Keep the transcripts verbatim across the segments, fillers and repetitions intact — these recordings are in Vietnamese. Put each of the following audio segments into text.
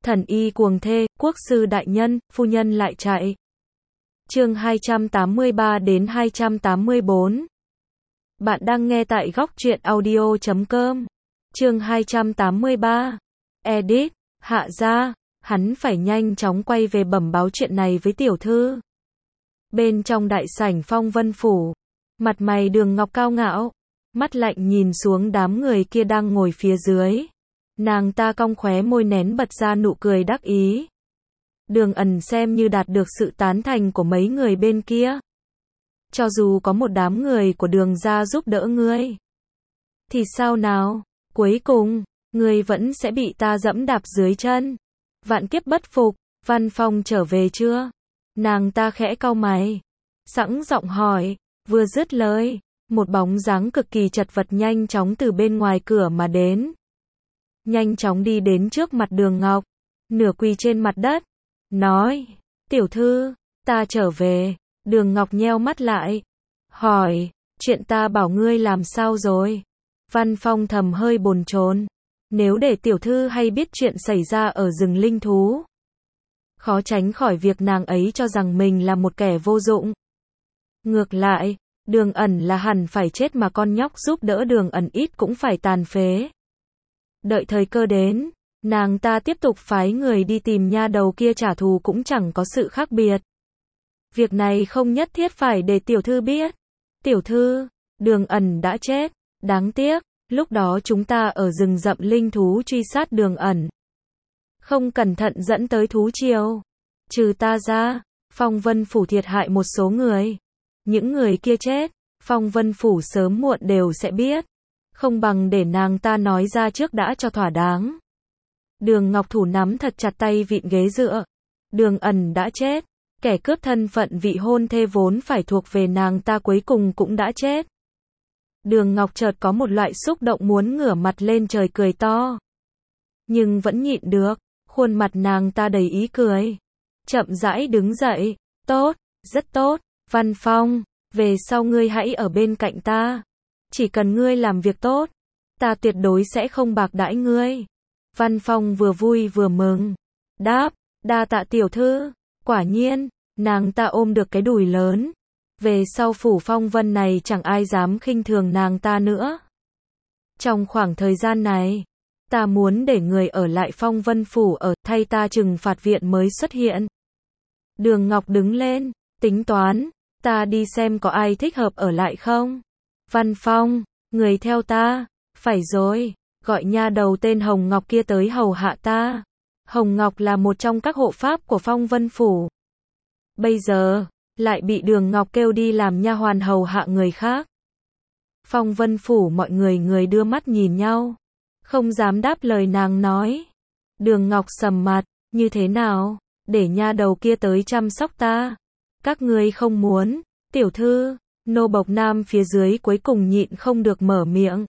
Thần y cuồng thê, quốc sư đại nhân, phu nhân lại chạy. Chương hai trăm tám mươi ba đến hai trăm tám mươi bốn. Bạn đang nghe tại góc truyện audio chấm com. Chương hai trăm tám mươi ba. Edit, hạ gia, hắn phải nhanh chóng quay về bẩm báo chuyện này với tiểu thư. Bên trong đại sảnh Phong Vân phủ, mặt mày Đường Ngọc cao ngạo, mắt lạnh nhìn xuống đám người kia đang ngồi phía dưới. Nàng ta cong khóe môi nén bật ra nụ cười đắc ý. Đường Ẩn xem như đạt được sự tán thành của mấy người bên kia. Cho dù có một đám người của Đường gia giúp đỡ ngươi, thì sao nào, cuối cùng, ngươi vẫn sẽ bị ta dẫm đạp dưới chân. Vạn kiếp bất phục, Văn Phong trở về chưa? Nàng ta khẽ cau mày, sẵn giọng hỏi, vừa dứt lời, một bóng dáng cực kỳ chật vật nhanh chóng từ bên ngoài cửa mà đến. Nhanh chóng đi đến trước mặt Đường Ngọc, nửa quỳ trên mặt đất, nói, tiểu thư, ta trở về. Đường Ngọc nheo mắt lại, hỏi, chuyện ta bảo ngươi làm sao rồi? Văn Phong thầm hơi bồn chồn, nếu để tiểu thư hay biết chuyện xảy ra ở rừng linh thú, khó tránh khỏi việc nàng ấy cho rằng mình là một kẻ vô dụng. Ngược lại, Đường Ẩn là hẳn phải chết mà con nhóc giúp đỡ Đường Ẩn ít cũng phải tàn phế. Đợi thời cơ đến, nàng ta tiếp tục phái người đi tìm nha đầu kia trả thù cũng chẳng có sự khác biệt. Việc này không nhất thiết phải để tiểu thư biết. Tiểu thư, Đường Ẩn đã chết, đáng tiếc, lúc đó chúng ta ở rừng rậm linh thú truy sát Đường Ẩn, không cẩn thận dẫn tới thú triều. Trừ ta ra, Phong Vân phủ thiệt hại một số người. Những người kia chết, Phong Vân phủ sớm muộn đều sẽ biết. Không bằng để nàng ta nói ra trước đã cho thỏa đáng. Đường Ngọc thủ nắm thật chặt tay vịn ghế dựa. Đường Ẩn đã chết, kẻ cướp thân phận vị hôn thê vốn phải thuộc về nàng ta cuối cùng cũng đã chết. Đường Ngọc chợt có một loại xúc động muốn ngửa mặt lên trời cười to, nhưng vẫn nhịn được, khuôn mặt nàng ta đầy ý cười. Chậm rãi đứng dậy, tốt, rất tốt, Văn Phong, về sau ngươi hãy ở bên cạnh ta. Chỉ cần ngươi làm việc tốt, ta tuyệt đối sẽ không bạc đãi ngươi. Văn Phong vừa vui vừa mừng, đáp, đa tạ tiểu thư. Quả nhiên, nàng ta ôm được cái đùi lớn. Về sau phủ Phong Vân này chẳng ai dám khinh thường nàng ta nữa. Trong khoảng thời gian này, ta muốn để người ở lại Phong Vân phủ ở, thay ta trừng phạt viện mới xuất hiện. Đường Ngọc đứng lên, tính toán, ta đi xem có ai thích hợp ở lại không. Văn Phong, người theo ta. Phải rồi, gọi nha đầu tên Hồng Ngọc kia tới hầu hạ ta. Hồng Ngọc là một trong các hộ pháp của Phong Vân phủ. Bây giờ, lại bị Đường Ngọc kêu đi làm nha hoàn hầu hạ người khác. Phong Vân phủ mọi người người đưa mắt nhìn nhau, không dám đáp lời nàng nói. Đường Ngọc sầm mặt, như thế nào, để nha đầu kia tới chăm sóc ta. Các ngươi không muốn, tiểu thư. Nô bộc nam phía dưới cuối cùng nhịn không được mở miệng.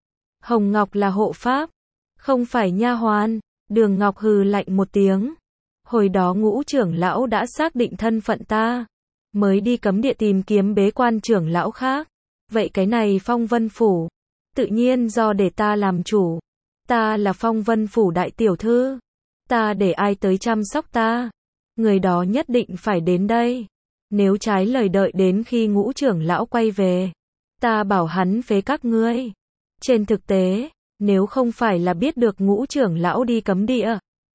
Hồng Ngọc là hộ pháp, không phải nha hoàn. Đường Ngọc hừ lạnh một tiếng. Hồi đó Ngũ trưởng lão đã xác định thân phận ta, mới đi cấm địa tìm kiếm bế quan trưởng lão khác. Vậy cái này Phong Vân phủ, tự nhiên do để ta làm chủ. Ta là Phong Vân phủ đại tiểu thư. Ta để ai tới chăm sóc ta, người đó nhất định phải đến đây. Nếu trái lời đợi đến khi Ngũ trưởng lão quay về, ta bảo hắn phế các ngươi. Trên thực tế, nếu không phải là biết được Ngũ trưởng lão đi cấm địa,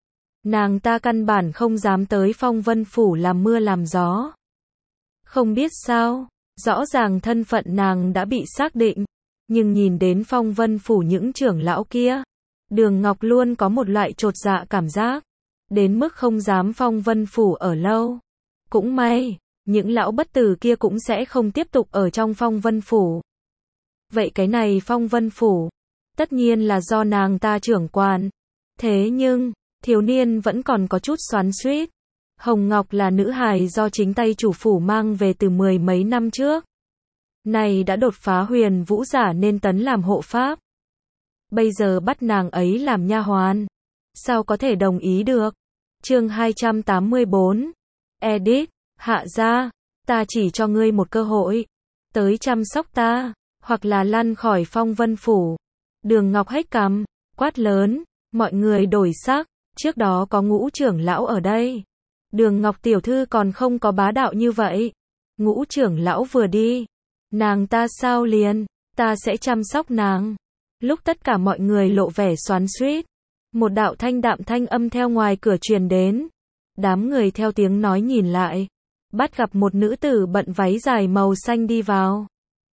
nàng ta căn bản không dám tới Phong Vân phủ làm mưa làm gió. Không biết sao, rõ ràng thân phận nàng đã bị xác định, nhưng nhìn đến Phong Vân phủ những trưởng lão kia, Đường Ngọc luôn có một loại chột dạ cảm giác, đến mức không dám Phong Vân phủ ở lâu. Cũng may, những lão bất tử kia cũng sẽ không tiếp tục ở trong Phong Vân phủ. Vậy cái này Phong Vân phủ, tất nhiên là do nàng ta trưởng quản. Thế nhưng, thiếu niên vẫn còn có chút xoắn xuýt. Hồng Ngọc là nữ hài do chính tay chủ phủ mang về từ mười mấy năm trước. Này đã đột phá huyền vũ giả nên tấn làm hộ pháp. Bây giờ bắt nàng ấy làm nha hoàn, sao có thể đồng ý được? Chương hai trăm tám mươi bốn. Edit, hạ gia, ta chỉ cho ngươi một cơ hội, tới chăm sóc ta, hoặc là lăn khỏi Phong Vân phủ. Đường Ngọc hét cằm, quát lớn, mọi người đổi sắc, trước đó có Ngũ trưởng lão ở đây. Đường Ngọc tiểu thư còn không có bá đạo như vậy. Ngũ trưởng lão vừa đi, nàng ta sao liền, ta sẽ chăm sóc nàng. Lúc tất cả mọi người lộ vẻ xoắn xuýt, một đạo thanh đạm thanh âm theo ngoài cửa truyền đến. Đám người theo tiếng nói nhìn lại, bắt gặp một nữ tử bận váy dài màu xanh đi vào.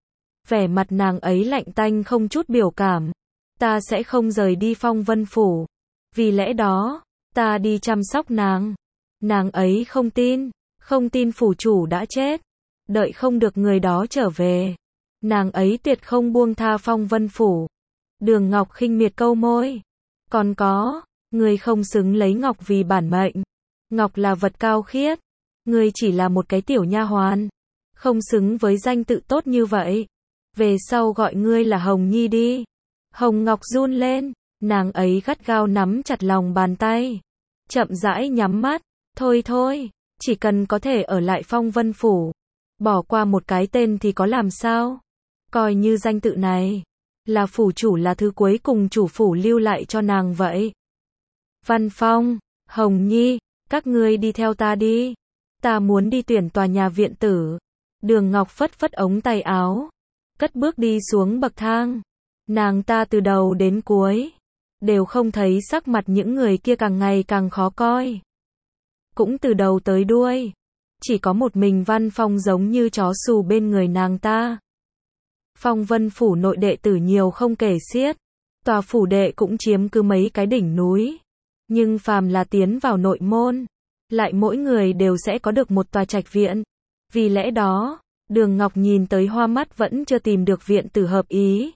Vẻ mặt nàng ấy lạnh tanh không chút biểu cảm. Ta sẽ không rời đi Phong Vân Phủ. Vì lẽ đó, ta đi chăm sóc nàng. Nàng ấy không tin, không tin phủ chủ đã chết. Đợi không được người đó trở về, nàng ấy tuyệt không buông tha Phong Vân Phủ. Đường Ngọc khinh miệt câu môi. Còn có, người không xứng lấy Ngọc vì bản mệnh. Ngọc là vật cao khiết. Người chỉ là một cái tiểu nha hoàn. Không xứng với danh tự tốt như vậy. Về sau gọi ngươi là Hồng Nhi đi. Hồng Ngọc run lên. Nàng ấy gắt gao nắm chặt lòng bàn tay. Chậm rãi nhắm mắt. Thôi thôi, chỉ cần có thể ở lại Phong Vân Phủ. Bỏ qua một cái tên thì có làm sao? Coi như danh tự này là phủ chủ là thứ cuối cùng chủ phủ lưu lại cho nàng vậy. Văn Phong, Hồng Nhi, các ngươi đi theo ta đi. Ta muốn đi tuyển tòa nhà viện tử. Đường Ngọc phất phất ống tay áo, cất bước đi xuống bậc thang. Nàng ta từ đầu đến cuối đều không thấy sắc mặt những người kia càng ngày càng khó coi. Cũng từ đầu tới đuôi, chỉ có một mình Văn Phong giống như chó xù bên người nàng ta. Phong Vân Phủ nội đệ tử nhiều không kể xiết. Tòa phủ đệ cũng chiếm cứ mấy cái đỉnh núi. Nhưng phàm là tiến vào nội môn, lại mỗi người đều sẽ có được một tòa trạch viện. Vì lẽ đó, Đường Ngọc nhìn tới hoa mắt vẫn chưa tìm được viện tử hợp ý.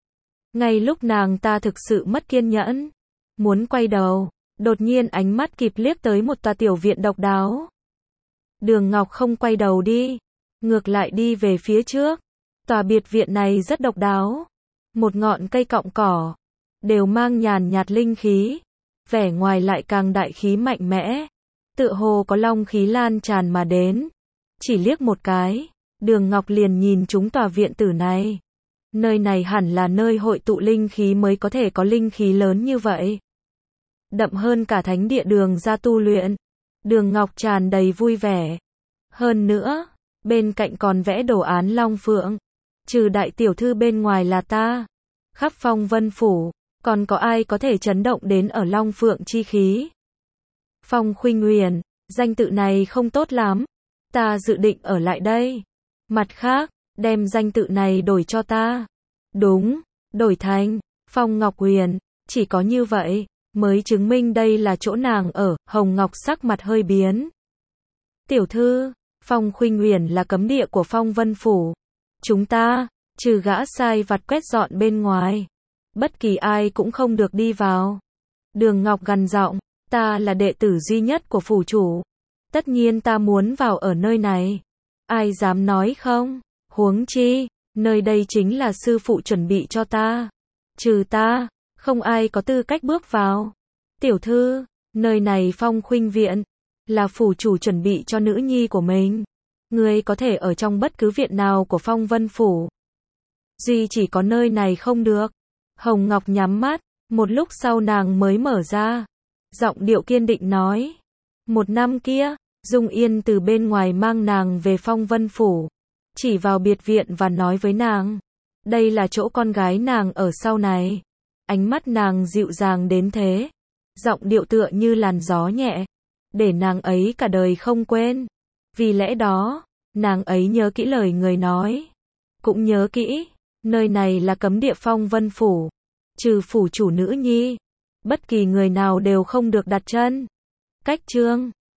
Ngay lúc nàng ta thực sự mất kiên nhẫn, muốn quay đầu, đột nhiên ánh mắt kịp liếc tới một tòa tiểu viện độc đáo. Đường Ngọc không quay đầu đi, ngược lại đi về phía trước. Tòa biệt viện này rất độc đáo. Một ngọn cây cọng cỏ, đều mang nhàn nhạt linh khí. Vẻ ngoài lại càng đại khí mạnh mẽ. Tựa hồ có long khí lan tràn mà đến. Chỉ liếc một cái, Đường Ngọc liền nhìn trúng tòa viện tử này. Nơi này hẳn là nơi hội tụ linh khí mới có thể có linh khí lớn như vậy. Đậm hơn cả thánh địa Đường ra tu luyện. Đường Ngọc tràn đầy vui vẻ. Hơn nữa, bên cạnh còn vẽ đồ án long phượng. Trừ đại tiểu thư bên ngoài là ta. Khắp Phong Vân Phủ, còn có ai có thể chấn động đến ở long phượng chi khí? Phong Khuynh Huyền, danh tự này không tốt lắm. Ta dự định ở lại đây. Mặt khác, đem danh tự này đổi cho ta. Đúng, đổi thành Phong Ngọc Huyền. Chỉ có như vậy mới chứng minh đây là chỗ nàng ở. Hồng Ngọc sắc mặt hơi biến. Tiểu thư, Phong Khuynh Huyền là cấm địa của Phong Vân Phủ. Chúng ta, trừ gã sai vặt quét dọn bên ngoài, bất kỳ ai cũng không được đi vào. Đường Ngọc gằn giọng, ta là đệ tử duy nhất của phủ chủ. Tất nhiên ta muốn vào ở nơi này. Ai dám nói không? Huống chi, nơi đây chính là sư phụ chuẩn bị cho ta. Trừ ta, không ai có tư cách bước vào. Tiểu thư, nơi này Phong Khuynh Viện, là phủ chủ chuẩn bị cho nữ nhi của mình. Ngươi có thể ở trong bất cứ viện nào của Phong Vân Phủ. Duy chỉ có nơi này không được. Hồng Ngọc nhắm mắt, một lúc sau nàng mới mở ra. Giọng điệu kiên định nói. Một năm kia, Dung Yên từ bên ngoài mang nàng về Phong Vân Phủ. Chỉ vào biệt viện và nói với nàng. Đây là chỗ con gái nàng ở sau này. Ánh mắt nàng dịu dàng đến thế. Giọng điệu tựa như làn gió nhẹ. Để nàng ấy cả đời không quên. Vì lẽ đó, nàng ấy nhớ kỹ lời người nói. Cũng nhớ kỹ, nơi này là cấm địa Phong Vân Phủ. Trừ phủ chủ nữ nhi, bất kỳ người nào đều không được đặt chân. Cách chương